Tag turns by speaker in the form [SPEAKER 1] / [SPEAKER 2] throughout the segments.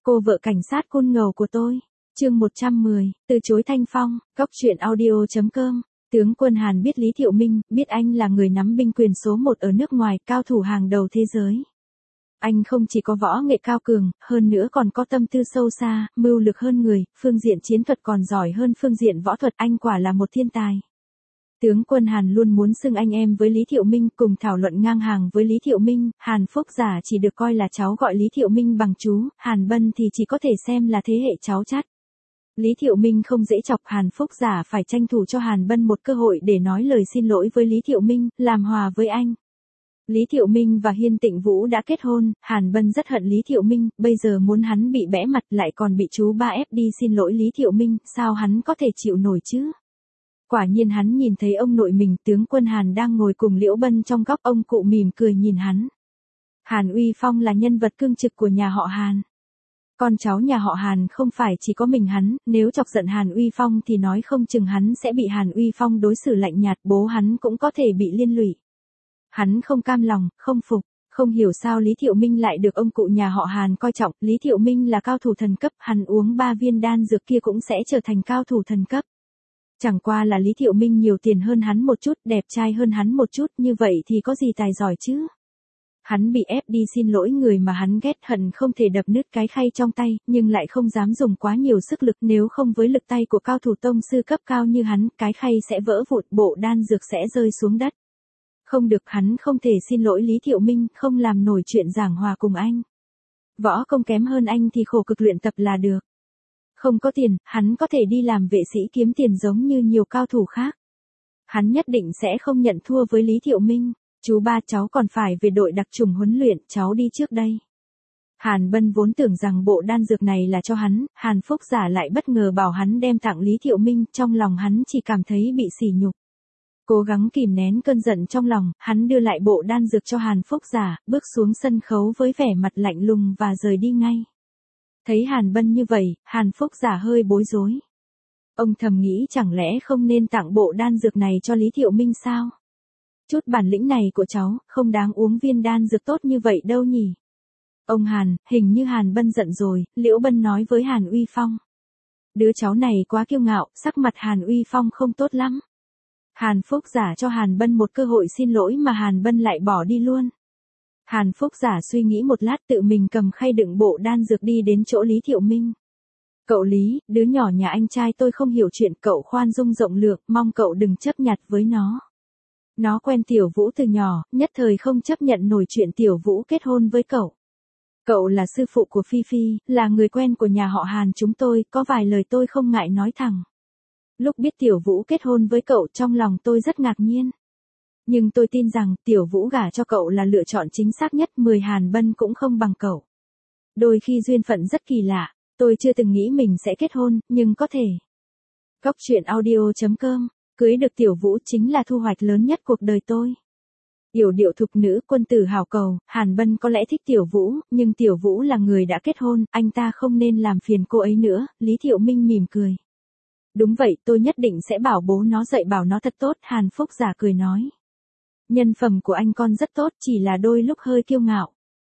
[SPEAKER 1] Cô vợ cảnh sát côn ngầu của tôi. Chương 110, từ chối thanh phong, góc truyện audio.com. Tướng quân Hàn biết Lý Thiệu Minh, biết anh là người nắm binh quyền số 1 ở nước ngoài, cao thủ hàng đầu thế giới. Anh không chỉ có võ nghệ cao cường, hơn nữa còn có tâm tư sâu xa, mưu lược hơn người, phương diện chiến thuật còn giỏi hơn phương diện võ thuật, anh quả là một thiên tài. Tướng quân Hàn luôn muốn xưng anh em với Lý Thiệu Minh, cùng thảo luận ngang hàng với Lý Thiệu Minh. Hàn Phúc Giả chỉ được coi là cháu, gọi Lý Thiệu Minh bằng chú, Hàn Bân thì chỉ có thể xem là thế hệ cháu chắt. Lý Thiệu Minh không dễ chọc, Hàn Phúc Giả phải tranh thủ cho Hàn Bân một cơ hội để nói lời xin lỗi với Lý Thiệu Minh, làm hòa với anh. Lý Thiệu Minh và Hiên Tịnh Vũ đã kết hôn, Hàn Bân rất hận Lý Thiệu Minh, bây giờ muốn hắn bị bẽ mặt lại còn bị chú ba ép đi xin lỗi Lý Thiệu Minh, sao hắn có thể chịu nổi chứ? Quả nhiên hắn nhìn thấy ông nội mình, tướng quân Hàn đang ngồi cùng Liễu Bân trong góc, ông cụ mỉm cười nhìn hắn. Hàn Uy Phong là nhân vật cương trực của nhà họ Hàn. Con cháu nhà họ Hàn không phải chỉ có mình hắn, nếu chọc giận Hàn Uy Phong thì nói không chừng hắn sẽ bị Hàn Uy Phong đối xử lạnh nhạt, bố hắn cũng có thể bị liên lụy. Hắn không cam lòng, không phục, không hiểu sao Lý Thiệu Minh lại được ông cụ nhà họ Hàn coi trọng. Lý Thiệu Minh là cao thủ thần cấp, hắn uống 3 viên đan dược kia cũng sẽ trở thành cao thủ thần cấp. Chẳng qua là Lý Thiệu Minh nhiều tiền hơn hắn một chút, đẹp trai hơn hắn một chút, như vậy thì có gì tài giỏi chứ? Hắn bị ép đi xin lỗi người mà hắn ghét, hận không thể đập nứt cái khay trong tay, nhưng lại không dám dùng quá nhiều sức lực, nếu không với lực tay của cao thủ tông sư cấp cao như hắn, cái khay sẽ vỡ vụn, bộ đan dược sẽ rơi xuống đất. Không được, hắn không thể xin lỗi Lý Thiệu Minh, không làm nổi chuyện giảng hòa cùng anh. Võ công kém hơn anh thì khổ cực luyện tập là được. Không có tiền, hắn có thể đi làm vệ sĩ kiếm tiền giống như nhiều cao thủ khác. Hắn nhất định sẽ không nhận thua với Lý Thiệu Minh. Chú ba, cháu còn phải về đội đặc chủng huấn luyện, cháu đi trước đây. Hàn Bân vốn tưởng rằng bộ đan dược này là cho hắn, Hàn Phúc Giả lại bất ngờ bảo hắn đem tặng Lý Thiệu Minh, trong lòng hắn chỉ cảm thấy bị sỉ nhục. Cố gắng kìm nén cơn giận trong lòng, hắn đưa lại bộ đan dược cho Hàn Phúc Giả, bước xuống sân khấu với vẻ mặt lạnh lùng và rời đi ngay. Thấy Hàn Bân như vậy, Hàn Phúc Giả hơi bối rối. Ông thầm nghĩ chẳng lẽ không nên tặng bộ đan dược này cho Lý Thiệu Minh sao? Chút bản lĩnh này của cháu, không đáng uống viên đan dược tốt như vậy đâu nhỉ? Ông Hàn, hình như Hàn Bân giận rồi, Liễu Bân nói với Hàn Uy Phong. Đứa cháu này quá kiêu ngạo, sắc mặt Hàn Uy Phong không tốt lắm. Hàn Phúc Giả cho Hàn Bân một cơ hội xin lỗi mà Hàn Bân lại bỏ đi luôn. Hàn Phúc Giả suy nghĩ một lát, tự mình cầm khay đựng bộ đan dược đi đến chỗ Lý Thiệu Minh. Cậu Lý, đứa nhỏ nhà anh trai tôi không hiểu chuyện, cậu khoan dung rộng lượng, mong cậu đừng chấp nhặt với nó. Nó quen Tiểu Vũ từ nhỏ, nhất thời không chấp nhận nổi chuyện Tiểu Vũ kết hôn với cậu. Cậu là sư phụ của Phi Phi, là người quen của nhà họ Hàn chúng tôi, có vài lời tôi không ngại nói thẳng. Lúc biết Tiểu Vũ kết hôn với cậu, trong lòng tôi rất ngạc nhiên. Nhưng tôi tin rằng Tiểu Vũ gả cho cậu là lựa chọn chính xác nhất, 10 Hàn Bân cũng không bằng cậu. Đôi khi duyên phận rất kỳ lạ, tôi chưa từng nghĩ mình sẽ kết hôn, nhưng có thể. Góc truyện audio.com, cưới được Tiểu Vũ chính là thu hoạch lớn nhất cuộc đời tôi. Yểu điệu thục nữ, quân tử hảo cầu, Hàn Bân có lẽ thích Tiểu Vũ, nhưng Tiểu Vũ là người đã kết hôn, anh ta không nên làm phiền cô ấy nữa, Lý Thiệu Minh mỉm cười. Đúng vậy, tôi nhất định sẽ bảo bố nó dạy bảo nó thật tốt, Hàn Phúc Giả cười nói. Nhân phẩm của anh con rất tốt, chỉ là đôi lúc hơi kiêu ngạo.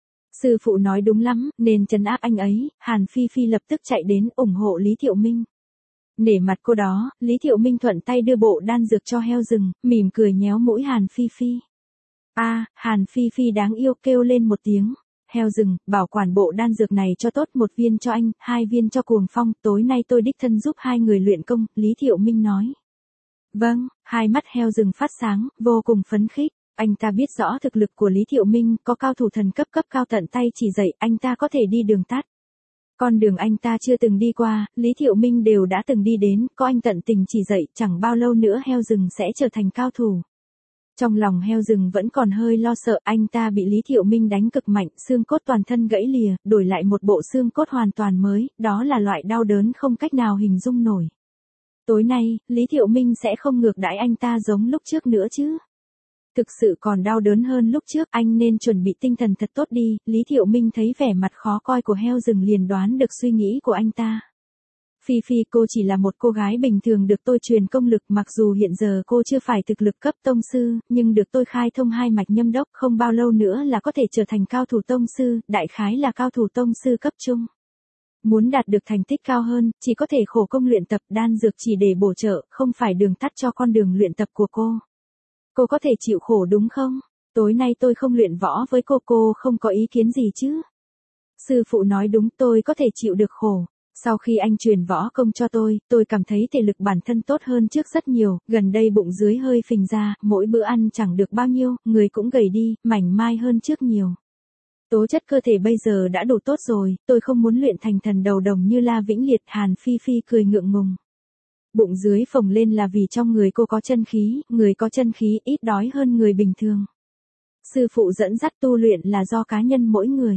[SPEAKER 1] Sư phụ nói đúng lắm, nên trấn áp anh ấy. Hàn Phi Phi lập tức chạy đến ủng hộ Lý Thiệu Minh. Nể mặt cô đó, Lý Thiệu Minh thuận tay đưa bộ đan dược cho heo rừng, mỉm cười nhéo mũi Hàn Phi Phi. Hàn Phi Phi đáng yêu kêu lên một tiếng. Heo rừng, bảo quản bộ đan dược này cho tốt, 1 viên cho anh, 2 viên cho Cuồng Phong, tối nay tôi đích thân giúp 2 người luyện công, Lý Thiệu Minh nói. Vâng, hai mắt heo rừng phát sáng, vô cùng phấn khích. Anh ta biết rõ thực lực của Lý Thiệu Minh, có cao thủ thần cấp cao tận tay chỉ dạy, anh ta có thể đi đường tắt. Con đường anh ta chưa từng đi qua, Lý Thiệu Minh đều đã từng đi đến, có anh tận tình chỉ dạy, chẳng bao lâu nữa heo rừng sẽ trở thành cao thủ. Trong lòng heo rừng vẫn còn hơi lo sợ, anh ta bị Lý Thiệu Minh đánh cực mạnh, xương cốt toàn thân gãy lìa, đổi lại một bộ xương cốt hoàn toàn mới, đó là loại đau đớn không cách nào hình dung nổi. Tối nay, Lý Thiệu Minh sẽ không ngược đãi anh ta giống lúc trước nữa chứ. Thực sự còn đau đớn hơn lúc trước, anh nên chuẩn bị tinh thần thật tốt đi. Lý Thiệu Minh thấy vẻ mặt khó coi của heo rừng liền đoán được suy nghĩ của anh ta. Phi Phi, cô chỉ là một cô gái bình thường được tôi truyền công lực, mặc dù hiện giờ cô chưa phải thực lực cấp tông sư, nhưng được tôi khai thông 2 mạch nhâm đốc, không bao lâu nữa là có thể trở thành cao thủ tông sư, đại khái là cao thủ tông sư cấp trung. Muốn đạt được thành tích cao hơn, chỉ có thể khổ công luyện tập, đan dược chỉ để bổ trợ, không phải đường tắt cho con đường luyện tập của cô. Cô có thể chịu khổ đúng không? Tối nay tôi không luyện võ với cô không có ý kiến gì chứ? Sư phụ nói đúng, tôi có thể chịu được khổ. Sau khi anh truyền võ công cho tôi cảm thấy thể lực bản thân tốt hơn trước rất nhiều, gần đây bụng dưới hơi phình ra, mỗi bữa ăn chẳng được bao nhiêu, người cũng gầy đi, mảnh mai hơn trước nhiều. Tố chất cơ thể bây giờ đã đủ tốt rồi, tôi không muốn luyện thành thần đầu đồng như La Vĩnh Liệt. Hàn Phi Phi cười ngượng ngùng. Bụng dưới phồng lên là vì trong người cô có chân khí, người có chân khí ít đói hơn người bình thường. Sư phụ dẫn dắt tu luyện là do cá nhân mỗi người.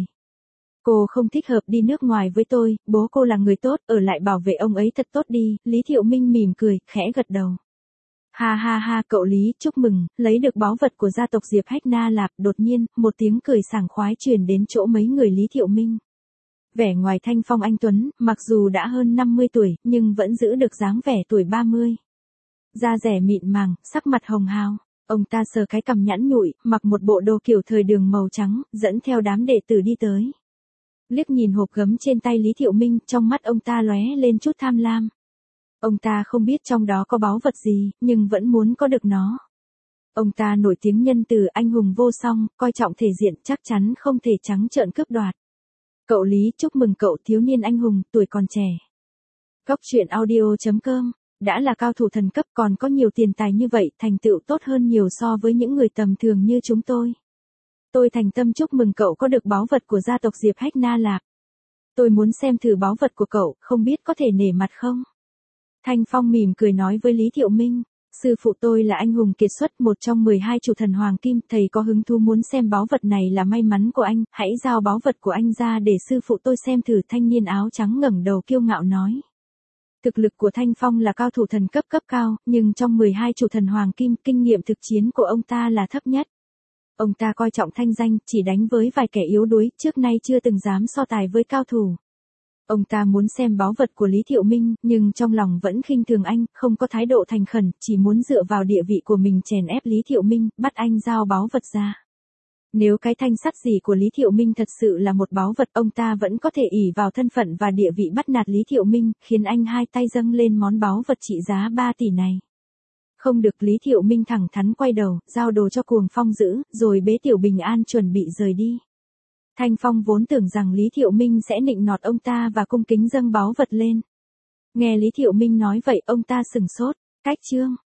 [SPEAKER 1] Cô không thích hợp đi nước ngoài với tôi, bố cô là người tốt, ở lại bảo vệ ông ấy thật tốt đi. Lý Thiệu Minh mỉm cười, khẽ gật đầu. Ha ha ha, cậu Lý, chúc mừng, lấy được báu vật của gia tộc Diệp Hách Na Lạp. Đột nhiên, một tiếng cười sảng khoái truyền đến chỗ mấy người Lý Thiệu Minh. Vẻ ngoài thanh phong anh tuấn, mặc dù đã hơn 50 tuổi, nhưng vẫn giữ được dáng vẻ tuổi 30. Da rẻ mịn màng, sắc mặt hồng hào. Ông ta sờ cái cằm nhẵn nhụi, mặc một bộ đồ kiểu thời đường màu trắng, dẫn theo đám đệ tử đi tới. Liếc nhìn hộp gấm trên tay Lý Thiệu Minh, trong mắt ông ta lóe lên chút tham lam. Ông ta không biết trong đó có báu vật gì, nhưng vẫn muốn có được nó. Ông ta nổi tiếng nhân từ, anh hùng vô song, coi trọng thể diện, chắc chắn không thể trắng trợn cướp đoạt. Cậu Lý, chúc mừng cậu thiếu niên anh hùng, tuổi còn trẻ. Góc truyện audio.com, đã là cao thủ thần cấp còn có nhiều tiền tài như vậy, thành tựu tốt hơn nhiều so với những người tầm thường như chúng tôi. Tôi thành tâm chúc mừng cậu có được báu vật của gia tộc Diệp Hách Na Lạp. Tôi muốn xem thử báu vật của cậu, không biết có thể nể mặt không? Thanh Phong mỉm cười nói với Lý Thiệu Minh. Sư phụ tôi là anh hùng kiệt xuất, một trong 12 chủ thần Hoàng Kim, thầy có hứng thú muốn xem báu vật này là may mắn của anh, hãy giao báu vật của anh ra để sư phụ tôi xem thử. Thanh niên áo trắng ngẩng đầu kiêu ngạo nói. Thực lực của Thanh Phong là cao thủ thần cấp cao, nhưng trong 12 chủ thần Hoàng Kim, kinh nghiệm thực chiến của ông ta là thấp nhất. Ông ta coi trọng thanh danh, chỉ đánh với vài kẻ yếu đuối, trước nay chưa từng dám so tài với cao thủ. Ông ta muốn xem báu vật của Lý Thiệu Minh, nhưng trong lòng vẫn khinh thường anh, không có thái độ thành khẩn, chỉ muốn dựa vào địa vị của mình chèn ép Lý Thiệu Minh, bắt anh giao báu vật ra. Nếu cái thanh sắt gì của Lý Thiệu Minh thật sự là một báu vật, ông ta vẫn có thể ỷ vào thân phận và địa vị bắt nạt Lý Thiệu Minh, khiến anh hai tay dâng lên món báu vật trị giá 3 tỷ này. Không được, Lý Thiệu Minh thẳng thắn quay đầu, giao đồ cho Cuồng Phong giữ, rồi bế Tiểu Bình An chuẩn bị rời đi. Thanh Phong vốn tưởng rằng Lý Thiệu Minh sẽ nịnh nọt ông ta và cung kính dâng báu vật lên. Nghe Lý Thiệu Minh nói vậy, ông ta sửng sốt. Cách chương